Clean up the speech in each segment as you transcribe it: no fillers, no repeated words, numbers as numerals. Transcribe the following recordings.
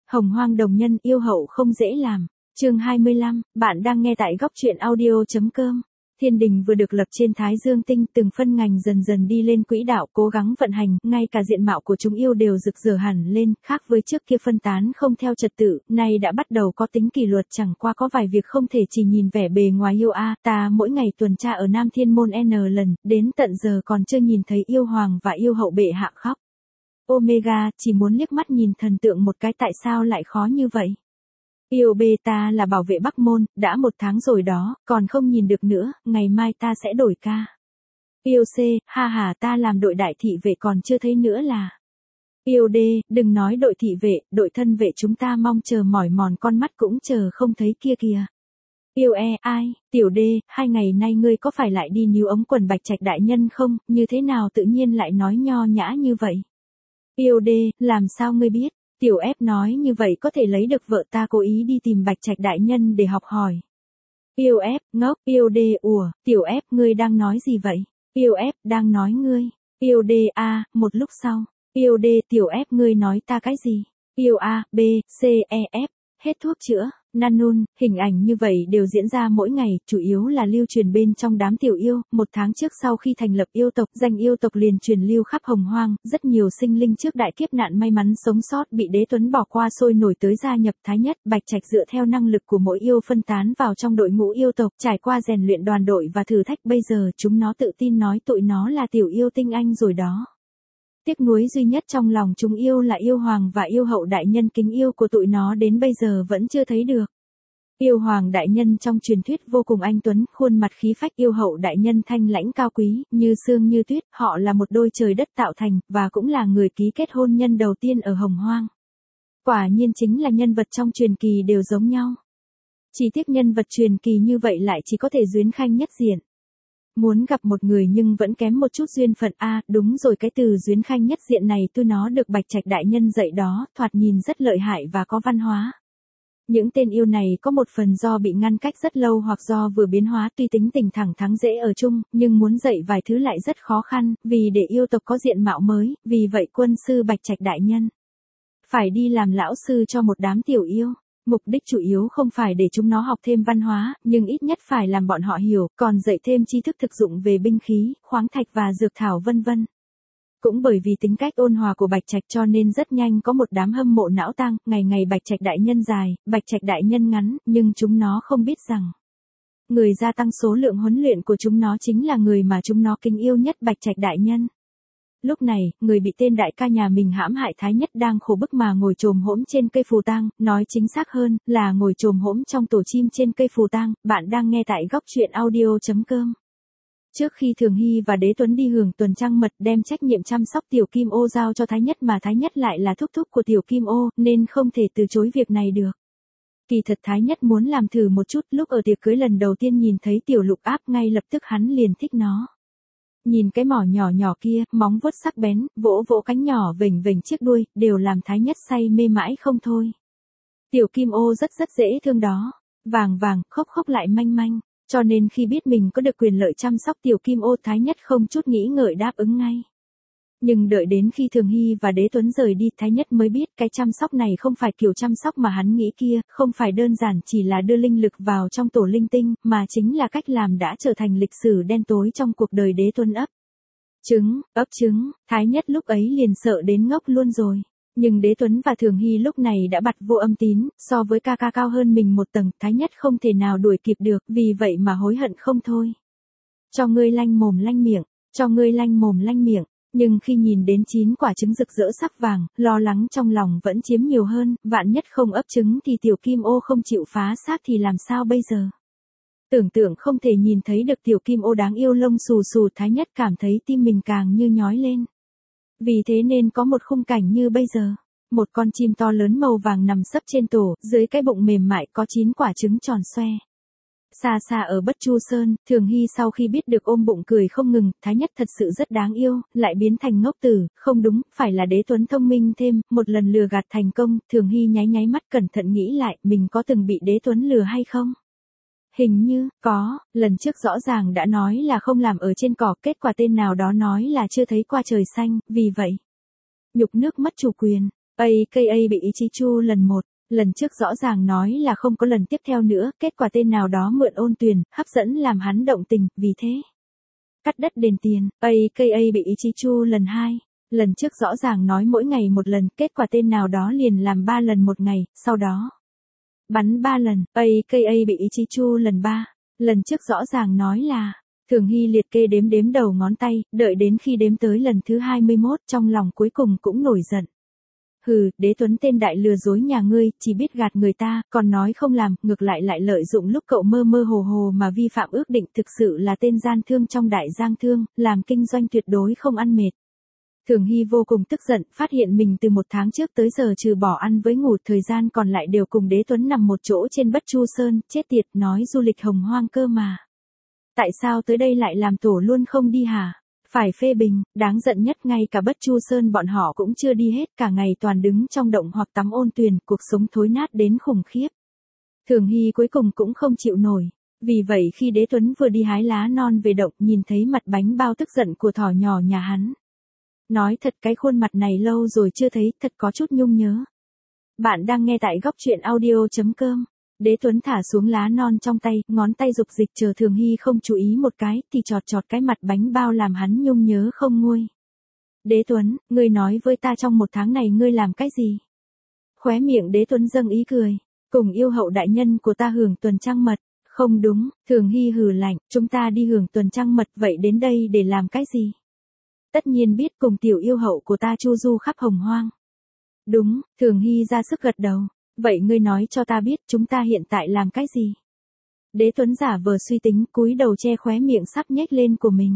Hồng Hoang đồng nhân yêu hậu không dễ làm. Chương 25, bạn đang nghe tại góc truyện audio.com. Thiên đình vừa được lập trên Thái Dương tinh, từng phân ngành dần dần đi lên quỹ đạo, cố gắng vận hành, ngay cả diện mạo của chúng yêu đều rực rỡ hẳn lên, khác với trước kia phân tán không theo trật tự, nay đã bắt đầu có tính kỷ luật, chẳng qua có vài việc không thể chỉ nhìn vẻ bề ngoài yêu ta mỗi ngày tuần tra ở Nam Thiên Môn N lần, đến tận giờ còn chưa nhìn thấy yêu hoàng và yêu hậu bệ hạ khóc. Omega, chỉ muốn liếc mắt nhìn thần tượng một cái, tại sao lại khó như vậy? Yêu beta là bảo vệ Bắc Môn, đã 1 tháng rồi đó, còn không nhìn được nữa, ngày mai ta sẽ đổi ca. Yêu C, ha ha, ta làm đội đại thị vệ còn chưa thấy nữa là. Yêu D, đừng nói đội thị vệ, đội thân vệ chúng ta mong chờ mỏi mòn con mắt cũng chờ không thấy kia kìa. Yêu E, ai, tiểu D, 2 ngày nay ngươi có phải lại đi níu ống quần Bạch Trạch đại nhân không, như thế nào tự nhiên lại nói nho nhã như vậy? Yêu D, làm sao ngươi biết? Tiểu F nói như vậy có thể lấy được vợ, ta cố ý đi tìm Bạch Trạch đại nhân để học hỏi. Yêu F, ngốc. Yêu D, ủa, tiểu F ngươi đang nói gì vậy? Yêu F, đang nói ngươi. Yêu D, a, một lúc sau. Yêu D, tiểu F ngươi nói ta cái gì? Yêu A, B, C, E, F, hết thuốc chữa. Nanun, hình ảnh như vậy đều diễn ra mỗi ngày, chủ yếu là lưu truyền bên trong đám tiểu yêu. 1 tháng trước sau khi thành lập yêu tộc, danh yêu tộc liền truyền lưu khắp Hồng Hoang, rất nhiều sinh linh trước đại kiếp nạn may mắn sống sót bị Đế Tuấn bỏ qua sôi nổi tới gia nhập Thái Nhất. Bạch Trạch dựa theo năng lực của mỗi yêu phân tán vào trong đội ngũ yêu tộc, trải qua rèn luyện đoàn đội và thử thách, bây giờ chúng nó tự tin nói tụi nó là tiểu yêu tinh anh rồi đó. Tiếc nuối duy nhất trong lòng chúng yêu là yêu hoàng và yêu hậu đại nhân, kính yêu của tụi nó đến bây giờ vẫn chưa thấy được. Yêu hoàng đại nhân trong truyền thuyết vô cùng anh tuấn, khuôn mặt khí phách, yêu hậu đại nhân thanh lãnh cao quý, như sương như tuyết, họ là một đôi trời đất tạo thành, và cũng là người ký kết hôn nhân đầu tiên ở Hồng Hoang. Quả nhiên chính là nhân vật trong truyền kỳ đều giống nhau. Chỉ tiếc nhân vật truyền kỳ như vậy lại chỉ có thể duyên khanh nhất diện. Muốn gặp một người nhưng vẫn kém một chút duyên phận đúng rồi, cái từ duyên khanh nhất diện này tôi nó được Bạch Trạch đại nhân dạy đó, thoạt nhìn rất lợi hại và có văn hóa. Những tên yêu này có một phần do bị ngăn cách rất lâu hoặc do vừa biến hóa, tuy tính tình thẳng thắn dễ ở chung, nhưng muốn dạy vài thứ lại rất khó khăn, vì để yêu tộc có diện mạo mới, vì vậy quân sư Bạch Trạch đại nhân phải đi làm lão sư cho một đám tiểu yêu. Mục đích chủ yếu không phải để chúng nó học thêm văn hóa, nhưng ít nhất phải làm bọn họ hiểu, còn dạy thêm tri thức thực dụng về binh khí, khoáng thạch và dược thảo vân vân. Cũng bởi vì tính cách ôn hòa của Bạch Trạch cho nên rất nhanh có một đám hâm mộ não tang, ngày ngày Bạch Trạch đại nhân dài, Bạch Trạch đại nhân ngắn, nhưng chúng nó không biết rằng người gia tăng số lượng huấn luyện của chúng nó chính là người mà chúng nó kính yêu nhất, Bạch Trạch đại nhân. Lúc này, người bị tên đại ca nhà mình hãm hại Thái Nhất đang khổ bức mà ngồi chồm hổm trên cây phù tang, nói chính xác hơn là ngồi chồm hổm trong tổ chim trên cây phù tang. Bạn đang nghe tại góc truyện audio.com. Trước khi Thường Hy và Đế Tuấn đi hưởng tuần trăng mật, đem trách nhiệm chăm sóc Tiểu Kim Ô giao cho Thái Nhất, mà Thái Nhất lại là thúc thúc của Tiểu Kim Ô, nên không thể từ chối việc này được. Kỳ thật Thái Nhất muốn làm thử một chút, lúc ở tiệc cưới lần đầu tiên nhìn thấy Tiểu Lục Áp, ngay lập tức hắn liền thích nó. Nhìn cái mỏ nhỏ nhỏ kia, móng vuốt sắc bén, vỗ vỗ cánh nhỏ vểnh vểnh chiếc đuôi, đều làm Thái Nhất say mê mãi không thôi. Tiểu Kim Ô rất dễ thương đó, vàng vàng, khóc khóc lại manh manh, cho nên khi biết mình có được quyền lợi chăm sóc Tiểu Kim Ô, Thái Nhất không chút nghĩ ngợi đáp ứng ngay. Nhưng đợi đến khi Thường Hy và Đế Tuấn rời đi, Thái Nhất mới biết cái chăm sóc này không phải kiểu chăm sóc mà hắn nghĩ kia, không phải đơn giản chỉ là đưa linh lực vào trong tổ linh tinh, mà chính là cách làm đã trở thành lịch sử đen tối trong cuộc đời Đế Tuấn. Ấp trứng, Thái Nhất lúc ấy liền sợ đến ngốc luôn rồi. Nhưng Đế Tuấn và Thường Hy lúc này đã bặt vô âm tín, so với ca ca cao hơn mình 1 tầng, Thái Nhất không thể nào đuổi kịp được, vì vậy mà hối hận không thôi. Cho ngươi lanh mồm lanh miệng, cho ngươi lanh mồm lanh miệng. Nhưng khi nhìn đến 9 quả trứng rực rỡ sắc vàng, lo lắng trong lòng vẫn chiếm nhiều hơn, vạn nhất không ấp trứng thì Tiểu Kim Ô không chịu phá xác thì làm sao bây giờ? Tưởng tượng không thể nhìn thấy được Tiểu Kim Ô đáng yêu lông xù xù, Thái Nhất cảm thấy tim mình càng như nhói lên. Vì thế nên có một khung cảnh như bây giờ. Một con chim to lớn màu vàng nằm sấp trên tổ, dưới cái bụng mềm mại có 9 quả trứng tròn xoe. Xa xa ở Bất Chu Sơn, Thường Hy sau khi biết được ôm bụng cười không ngừng, Thái Nhất thật sự rất đáng yêu, lại biến thành ngốc tử, không đúng, phải là Đế Tuấn thông minh thêm, một lần lừa gạt thành công. Thường Hy nháy mắt cẩn thận nghĩ lại, mình có từng bị Đế Tuấn lừa hay không? Hình như, có, lần trước rõ ràng đã nói là không làm ở trên cỏ, kết quả tên nào đó nói là chưa thấy qua trời xanh, vì vậy. Nhục nước mất chủ quyền. AKA bị ý chí chu lần 1, lần trước rõ ràng nói là không có lần tiếp theo nữa, kết quả tên nào đó mượn ôn tuyền, hấp dẫn làm hắn động tình, vì thế cắt đất đền tiền. AKA bị ý chí chu lần 2, lần trước rõ ràng nói mỗi ngày một lần, kết quả tên nào đó liền làm 3 lần một ngày, sau đó bắn 3 lần. AKA bị ý chí chu lần 3, lần trước rõ ràng nói là Thường Hy liệt kê đếm đầu ngón tay, đợi đến khi đếm tới lần thứ 21, trong lòng cuối cùng cũng nổi giận. Hừ, Đế Tuấn tên đại lừa dối nhà ngươi, chỉ biết gạt người ta, còn nói không làm, ngược lại lợi dụng lúc cậu mơ mơ hồ hồ mà vi phạm ước định, thực sự là tên gian thương trong đại giang thương, làm kinh doanh tuyệt đối không ăn mệt. Thường Hy vô cùng tức giận, phát hiện mình từ 1 tháng trước tới giờ trừ bỏ ăn với ngủ, thời gian còn lại đều cùng Đế Tuấn nằm một chỗ trên Bất Chu Sơn, chết tiệt, nói du lịch hồng hoang cơ mà. Tại sao tới đây lại làm tổ luôn không đi hả? Phải phê bình, đáng giận nhất ngay cả Bất Chu Sơn bọn họ cũng chưa đi hết, cả ngày toàn đứng trong động hoặc tắm ôn tuyền, cuộc sống thối nát đến khủng khiếp. Thường Hy cuối cùng cũng không chịu nổi. Vì vậy khi Đế Tuấn vừa đi hái lá non về động, nhìn thấy mặt bánh bao tức giận của thỏ nhỏ nhà hắn. Nói thật, cái khuôn mặt này lâu rồi chưa thấy, thật có chút nhung nhớ. Bạn đang nghe tại góc truyện audio.com. Đế Tuấn thả xuống lá non trong tay, ngón tay dục dịch chờ Thường Hy không chú ý một cái, thì chọt cái mặt bánh bao làm hắn nhung nhớ không nguôi. Đế Tuấn, ngươi nói với ta trong 1 tháng này ngươi làm cái gì? Khóe miệng Đế Tuấn dâng ý cười. Cùng yêu hậu đại nhân của ta hưởng tuần trăng mật. Không đúng, Thường Hy hừ lạnh, chúng ta đi hưởng tuần trăng mật, vậy đến đây để làm cái gì? Tất nhiên biết, cùng tiểu yêu hậu của ta chu du khắp hồng hoang. Đúng, Thường Hy ra sức gật đầu. Vậy ngươi nói cho ta biết chúng ta hiện tại làm cái gì? Đế Tuấn giả vờ suy tính, cúi đầu che khóe miệng sắp nhếch lên của mình.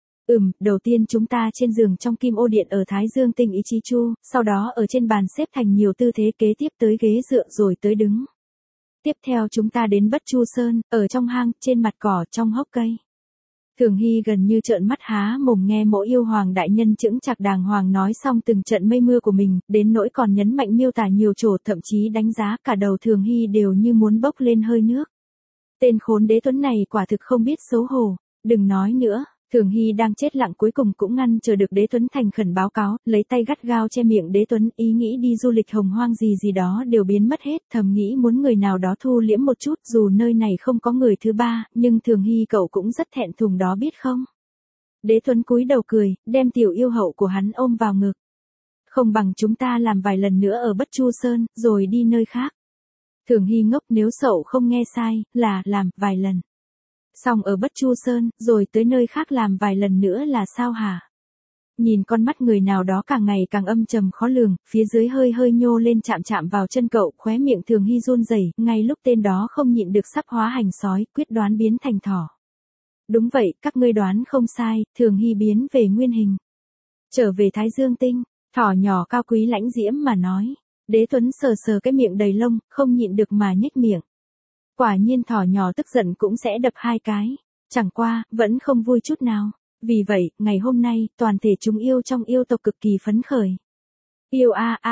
Đầu tiên chúng ta trên giường trong Kim Ô Điện ở Thái Dương Tinh ý chí chu, sau đó ở trên bàn xếp thành nhiều tư thế, kế tiếp tới ghế dựa rồi tới đứng. Tiếp theo chúng ta đến Bất Chu Sơn, ở trong hang, trên mặt cỏ, trong hốc cây. Thường Hy gần như trợn mắt há mồm nghe Mộ Yêu Hoàng đại nhân chững chạc đàng hoàng nói xong từng trận mây mưa của mình, đến nỗi còn nhấn mạnh miêu tả nhiều chỗ, thậm chí đánh giá cả đầu Thường Hy đều như muốn bốc lên hơi nước. Tên khốn Đế Tuấn này quả thực không biết xấu hổ. Đừng nói nữa. Thường Hy đang chết lặng cuối cùng cũng ngăn chờ được Đế Tuấn thành khẩn báo cáo, lấy tay gắt gao che miệng Đế Tuấn, ý nghĩ đi du lịch hồng hoang gì đó đều biến mất hết, thầm nghĩ muốn người nào đó thu liễm một chút, dù nơi này không có người thứ ba, nhưng Thường Hy cậu cũng rất thẹn thùng đó biết không? Đế Tuấn cúi đầu cười, đem tiểu yêu hậu của hắn ôm vào ngực. Không bằng chúng ta làm vài lần nữa ở Bất Chu Sơn, rồi đi nơi khác. Thường Hy ngốc, nếu cậu không nghe sai, là làm vài lần. Xong ở Bất Chu Sơn, rồi tới nơi khác làm vài lần nữa là sao hả? Nhìn con mắt người nào đó càng ngày càng âm trầm khó lường, phía dưới hơi nhô lên chạm vào chân cậu, khóe miệng Thường Hy run rẩy, ngay lúc tên đó không nhịn được sắp hóa hành sói, quyết đoán biến thành thỏ. Đúng vậy, các ngươi đoán không sai, Thường Hy biến về nguyên hình. Trở về Thái Dương Tinh, thỏ nhỏ cao quý lãnh diễm mà nói. Đế Tuấn sờ cái miệng đầy lông, không nhịn được mà nhếch miệng. Quả nhiên thỏ nhỏ tức giận cũng sẽ đập 2 cái. Chẳng qua, vẫn không vui chút nào. Vì vậy, ngày hôm nay, toàn thể chúng yêu trong yêu tộc cực kỳ phấn khởi. Yêu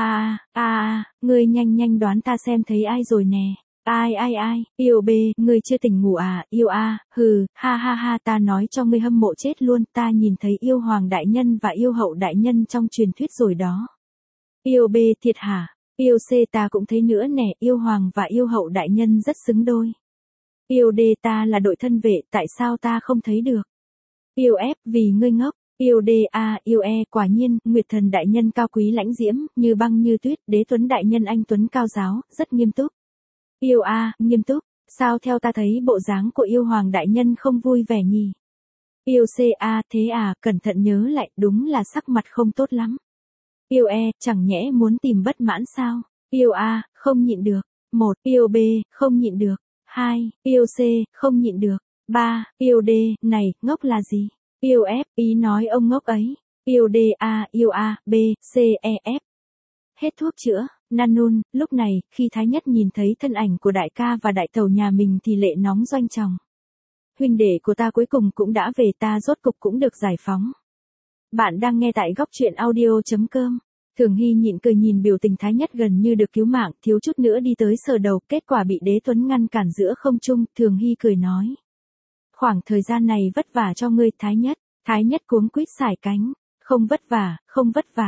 ngươi nhanh đoán ta xem thấy ai rồi nè. Ai, yêu B, ngươi chưa tỉnh ngủ à, yêu hừ, ha, ta nói cho ngươi hâm mộ chết luôn, ta nhìn thấy yêu hoàng đại nhân và yêu hậu đại nhân trong truyền thuyết rồi đó. Yêu B, thiệt hả? Yêu C, ta cũng thấy nữa nè, yêu hoàng và yêu hậu đại nhân rất xứng đôi. Yêu D, ta là đội thân vệ, tại sao ta không thấy được? Yêu F, vì ngươi ngốc. Yêu D, yêu E, quả nhiên, Nguyệt Thần đại nhân cao quý lãnh diễm, như băng như tuyết, Đế Tuấn đại nhân anh tuấn cao giáo, rất nghiêm túc. Yêu A, nghiêm túc, sao theo ta thấy bộ dáng của yêu hoàng đại nhân không vui vẻ nhỉ? Yêu C, thế à, cẩn thận nhớ lại, đúng là sắc mặt không tốt lắm. Yêu E, chẳng nhẽ muốn tìm bất mãn sao? Yêu A, không nhịn được. 1. Yêu B, không nhịn được. 2. Yêu C, không nhịn được. 3. Yêu D, này, ngốc là gì? Yêu F, ý nói ông ngốc ấy. Yêu D, yêu A, B, C, E, F. Hết thuốc chữa. Nanun, lúc này, khi Thái Nhất nhìn thấy thân ảnh của đại ca và đại tẩu nhà mình thì lệ nóng doanh tròng. Huynh đệ của ta cuối cùng cũng đã về, ta rốt cục cũng được giải phóng. Bạn đang nghe tại góc truyện audio.com. Thường Hy nhịn cười nhìn biểu tình Thái Nhất gần như được cứu mạng, thiếu chút nữa đi tới sờ đầu, kết quả bị Đế Tuấn ngăn cản giữa không trung, Thường Hy cười nói. Khoảng thời gian này vất vả cho ngươi Thái Nhất. Thái Nhất cuống quýt sải cánh. Không vất vả.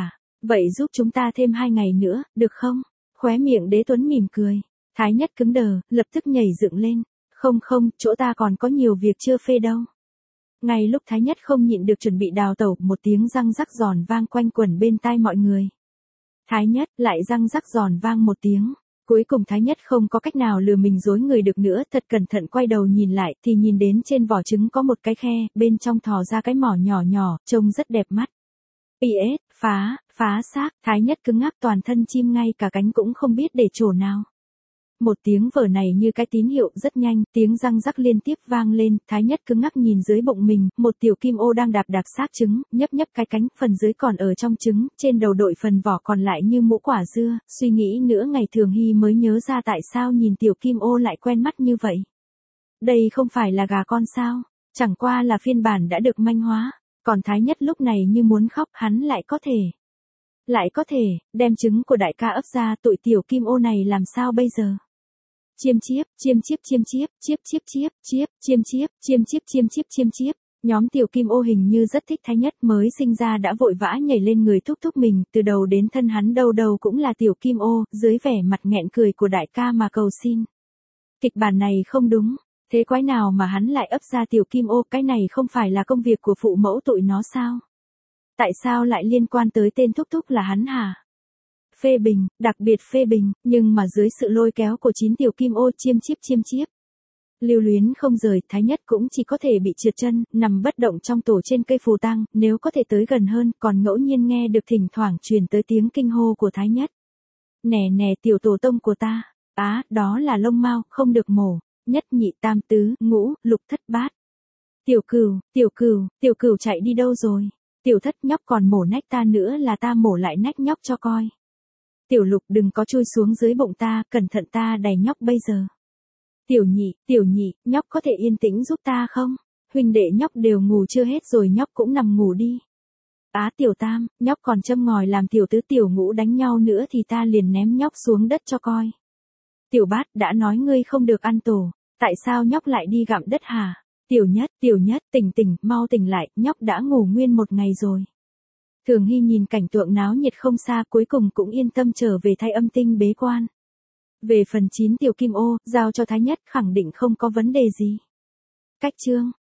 Vậy giúp chúng ta thêm 2 ngày nữa, được không? Khóe miệng Đế Tuấn mỉm cười. Thái Nhất cứng đờ, lập tức nhảy dựng lên. Không không, chỗ ta còn có nhiều việc chưa phê đâu. Ngay lúc Thái Nhất không nhịn được chuẩn bị đào tẩu, một tiếng răng rắc giòn vang quanh quẩn bên tai mọi người. Thái Nhất lại răng rắc giòn vang một tiếng. Cuối cùng Thái Nhất không có cách nào lừa mình dối người được nữa, thật cẩn thận quay đầu nhìn lại thì nhìn đến trên vỏ trứng có một cái khe, bên trong thò ra cái mỏ nhỏ nhỏ, trông rất đẹp mắt. PS, phá xác, Thái Nhất cứng ngắc toàn thân chim ngay cả cánh cũng không biết để chỗ nào. Một tiếng vở này như cái tín hiệu rất nhanh, tiếng răng rắc liên tiếp vang lên, Thái Nhất cứng ngắc nhìn dưới bụng mình, một tiểu kim ô đang đạp đạp xác trứng, nhấp nhấp cái cánh, phần dưới còn ở trong trứng, trên đầu đội phần vỏ còn lại như mũ quả dưa, suy nghĩ nữa ngày Thường Hy mới nhớ ra tại sao nhìn tiểu kim ô lại quen mắt như vậy. Đây không phải là gà con sao, chẳng qua là phiên bản đã được manh hóa, còn Thái Nhất lúc này như muốn khóc, hắn lại có thể, đem trứng của đại ca ấp ra, tụi tiểu kim ô này làm sao bây giờ? Chiêm chiếp, chiêm chiếp, chiêm chiếp, chiếp chiếp chiếp, chiếp, chiêm chiếp, chiêm chiếp, chiêm chiếp, chiêm chiếp. Nhóm tiểu kim ô hình như rất thích Thái Nhất, mới sinh ra đã vội vã nhảy lên người thúc thúc mình, từ đầu đến thân hắn đâu đâu cũng là tiểu kim ô, dưới vẻ mặt nghẹn cười của đại ca mà cầu xin. Kịch bản này không đúng, thế quái nào mà hắn lại ấp ra tiểu kim ô, cái này không phải là công việc của phụ mẫu tụi nó sao? Tại sao lại liên quan tới tên thúc thúc là hắn hả? Phê bình, đặc biệt phê bình, nhưng mà dưới sự lôi kéo của 9 tiểu kim ô chiêm chiếp. Lưu luyến không rời, Thái Nhất cũng chỉ có thể bị trượt chân, nằm bất động trong tổ trên cây phù tang, nếu có thể tới gần hơn, còn ngẫu nhiên nghe được thỉnh thoảng truyền tới tiếng kinh hô của Thái Nhất. Nè tiểu tổ tông của ta, đó là lông mao, không được mổ, nhất nhị tam tứ, ngũ, lục thất bát. Tiểu cừu chạy đi đâu rồi? Tiểu thất nhóc còn mổ nách ta nữa là ta mổ lại nách nhóc cho coi. Tiểu lục đừng có chui xuống dưới bụng ta, cẩn thận ta đày nhóc bây giờ. Tiểu nhị, nhóc có thể yên tĩnh giúp ta không? Huynh đệ nhóc đều ngủ chưa hết rồi, nhóc cũng nằm ngủ đi. Tiểu tam, nhóc còn châm ngòi làm tiểu tứ tiểu ngũ đánh nhau nữa thì ta liền ném nhóc xuống đất cho coi. Tiểu bát, đã nói ngươi không được ăn tổ, tại sao nhóc lại đi gặm đất hả? Tiểu nhất, tỉnh, mau tỉnh lại, nhóc đã ngủ nguyên một ngày rồi. Thường Hy nhìn cảnh tượng náo nhiệt không xa, cuối cùng cũng yên tâm trở về thay âm tinh bế quan. Về phần 9 tiểu kim ô, giao cho Thái Nhất khẳng định không có vấn đề gì. Cách chương